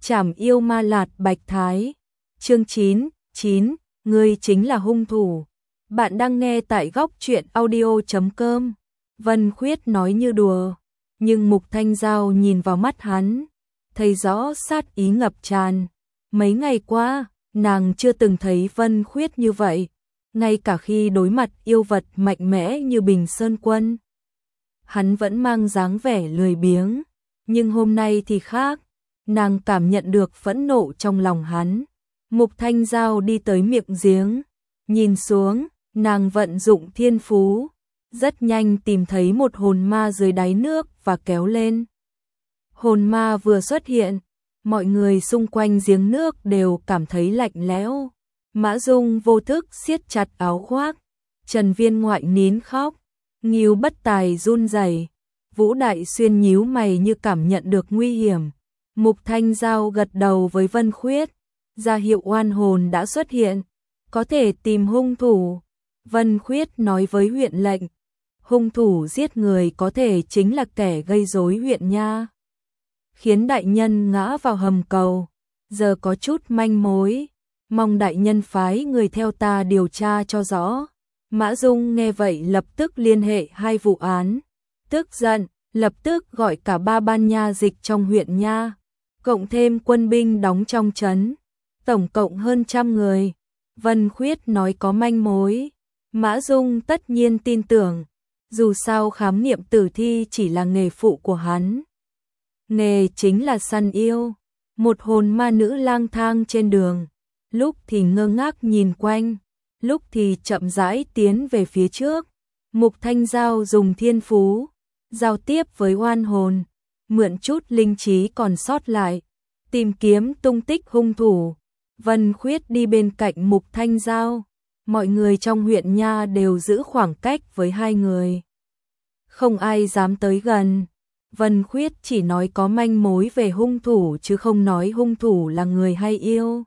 Trảm yêu ma lạt bạch thái. Chương 9, ngươi chính là hung thủ. Bạn đang nghe tại góc truyện audio.com. Vân Khuyết nói như đùa, nhưng Mục Thanh Giao nhìn vào mắt hắn, thấy rõ sát ý ngập tràn. Mấy ngày qua, nàng chưa từng thấy Vân Khuyết như vậy, ngay cả khi đối mặt yêu vật mạnh mẽ như Bình Sơn Quân. Hắn vẫn mang dáng vẻ lười biếng, nhưng hôm nay thì khác, nàng cảm nhận được phẫn nộ trong lòng hắn. Mục Thanh Giao đi tới miệng giếng, nhìn xuống, nàng vận dụng thiên phú, rất nhanh tìm thấy một hồn ma dưới đáy nước và kéo lên. Hồn ma vừa xuất hiện, mọi người xung quanh giếng nước đều cảm thấy lạnh lẽo. Mã Dung vô thức siết chặt áo khoác, Trần Viên Ngoại nín khóc, Ngưu Bất Tài run rẩy, Vũ Đại Xuyên nhíu mày như cảm nhận được nguy hiểm. Mục Thanh Giao gật đầu với Vân Khuyết, ra hiệu oan hồn đã xuất hiện, có thể tìm hung thủ. Vân Khuyết nói với huyện lệnh, hung thủ giết người có thể chính là kẻ gây rối huyện nha, khiến đại nhân ngã vào hầm cầu, giờ có chút manh mối, mong đại nhân phái người theo ta điều tra cho rõ. Mã Dung nghe vậy lập tức liên hệ hai vụ án, tức giận, lập tức gọi cả ba ban nha dịch trong huyện nha, cộng thêm quân binh đóng trong trấn, tổng cộng hơn 100 người. Vân Khuyết nói có manh mối, Mã Dung tất nhiên tin tưởng, dù sao khám nghiệm tử thi chỉ là nghề phụ của hắn. Nghề chính là săn yêu. Một hồn ma nữ lang thang trên đường, lúc thì ngơ ngác nhìn quanh, lúc thì chậm rãi tiến về phía trước. Mục Thanh Giao dùng thiên phú, giao tiếp với oan hồn, mượn chút linh trí còn sót lại, tìm kiếm tung tích hung thủ. Vân Khuyết đi bên cạnh Mục Thanh Giao, mọi người trong huyện nha đều giữ khoảng cách với hai người, không ai dám tới gần. Vân Khuyết chỉ nói có manh mối về hung thủ chứ không nói hung thủ là người hay yêu.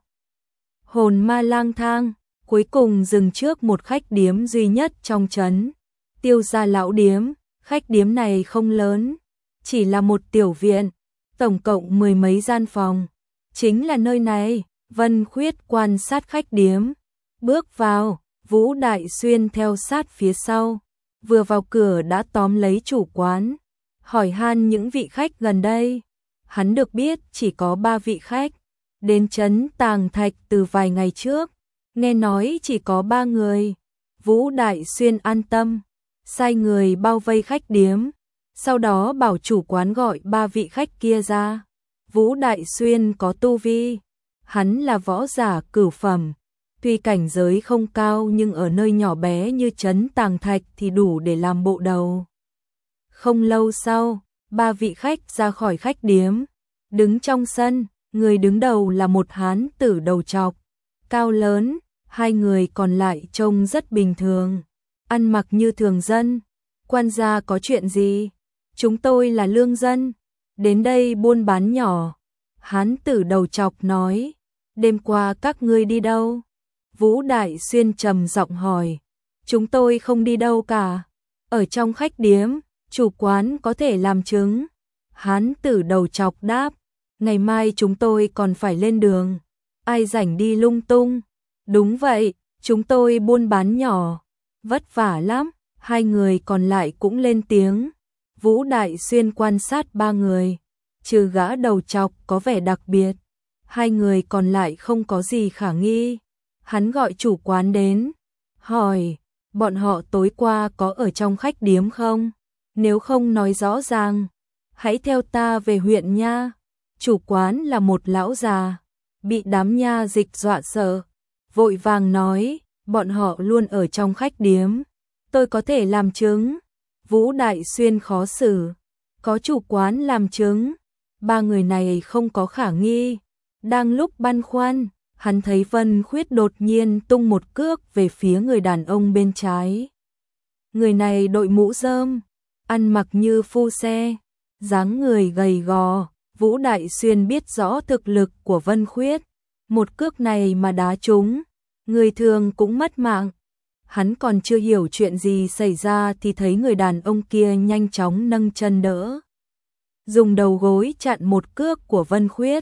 Hồn ma lang thang, cuối cùng dừng trước một khách điếm duy nhất trong trấn, Tiêu Gia Lão Điếm. Khách điếm này không lớn, chỉ là một tiểu viện, tổng cộng 10 mấy gian phòng. Chính là nơi này. Vân Khuyết quan sát khách điếm, bước vào, Vũ Đại Xuyên theo sát phía sau, vừa vào cửa đã tóm lấy chủ quán, hỏi han những vị khách gần đây. Hắn được biết chỉ có 3 vị khách đến trấn Tàng Thạch từ vài ngày trước, nghe nói chỉ có 3 người. Vũ Đại Xuyên an tâm, sai người bao vây khách điếm, sau đó bảo chủ quán gọi 3 vị khách kia ra. Vũ Đại Xuyên có tu vi, hắn là võ giả cửu phẩm, tuy cảnh giới không cao nhưng ở nơi nhỏ bé như trấn Tàng Thạch thì đủ để làm bộ đầu. Không lâu sau, 3 vị khách ra khỏi khách điếm, đứng trong sân, người đứng đầu là một hán tử đầu trọc, cao lớn, 2 người còn lại trông rất bình thường, ăn mặc như thường dân. Quan gia có chuyện gì? Chúng tôi là lương dân, đến đây buôn bán nhỏ. Hán tử đầu trọc nói, đêm qua các ngươi đi đâu? Vũ Đại Xuyên trầm giọng hỏi, chúng tôi không đi đâu cả, ở trong khách điếm, chủ quán có thể làm chứng. Hán tử đầu trọc đáp, ngày mai chúng tôi còn phải lên đường, ai rảnh đi lung tung. Đúng vậy, chúng tôi buôn bán nhỏ, vất vả lắm. 2 người còn lại cũng lên tiếng. Vũ Đại Xuyên quan sát 3 người, trừ gã đầu trọc có vẻ đặc biệt, 2 người còn lại không có gì khả nghi. Hắn gọi chủ quán đến, hỏi, bọn họ tối qua có ở trong khách điếm không? Nếu không nói rõ ràng, hãy theo ta về huyện nha. Chủ quán là một lão già, bị đám nha dịch dọa sợ, vội vàng nói, bọn họ luôn ở trong khách điếm, tôi có thể làm chứng. Vũ Đại Xuyên khó xử, có chủ quán làm chứng, 3 người này không có khả nghi. Đang lúc băn khoăn, hắn thấy Vân Khuyết đột nhiên tung một cước về phía người đàn ông bên trái. Người này đội mũ rơm, ăn mặc như phu xe, dáng người gầy gò. Vũ Đại Xuyên biết rõ thực lực của Vân Khuyết, một cước này mà đá trúng, người thường cũng mất mạng. Hắn còn chưa hiểu chuyện gì xảy ra thì thấy người đàn ông kia nhanh chóng nâng chân đỡ, dùng đầu gối chặn một cước của Vân Khuyết.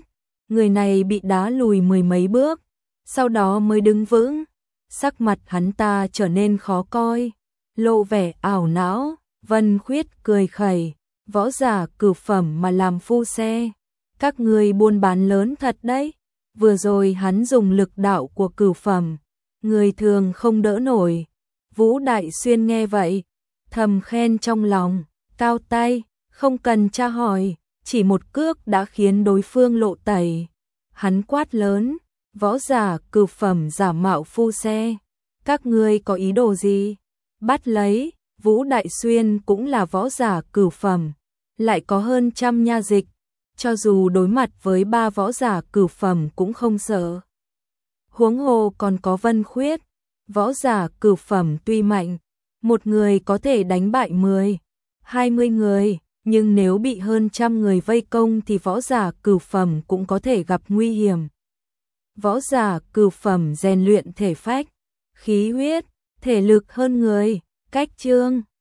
người này bị đá lùi mười mấy bước, sau đó mới đứng vững. Sắc mặt hắn ta trở nên khó coi, lộ vẻ ảo não. Vân Khuyết cười khẩy, võ giả cửu phẩm mà làm phu xe, các ngươi buôn bán lớn thật đấy. Vừa rồi hắn dùng lực đạo của cửu phẩm, người thường không đỡ nổi. Vũ Đại Xuyên nghe vậy, thầm khen trong lòng, cao tay, không cần tra hỏi, chỉ một cước đã khiến đối phương lộ tẩy. Hắn quát lớn, võ giả cửu phẩm giả mạo phu xe, các ngươi có ý đồ gì? Bắt lấy. Vũ Đại Xuyên cũng là võ giả cửu phẩm, lại có hơn trăm nha dịch, cho dù đối mặt với 3 võ giả cửu phẩm cũng không sợ. Huống hồ còn có Vân Khuyết, võ giả cửu phẩm tuy mạnh, một người có thể đánh bại 10, 20 người, nhưng nếu bị hơn trăm người vây công thì võ giả cửu phẩm cũng có thể gặp nguy hiểm. Võ giả cửu phẩm rèn luyện thể phách, khí huyết, thể lực hơn người. Cách chương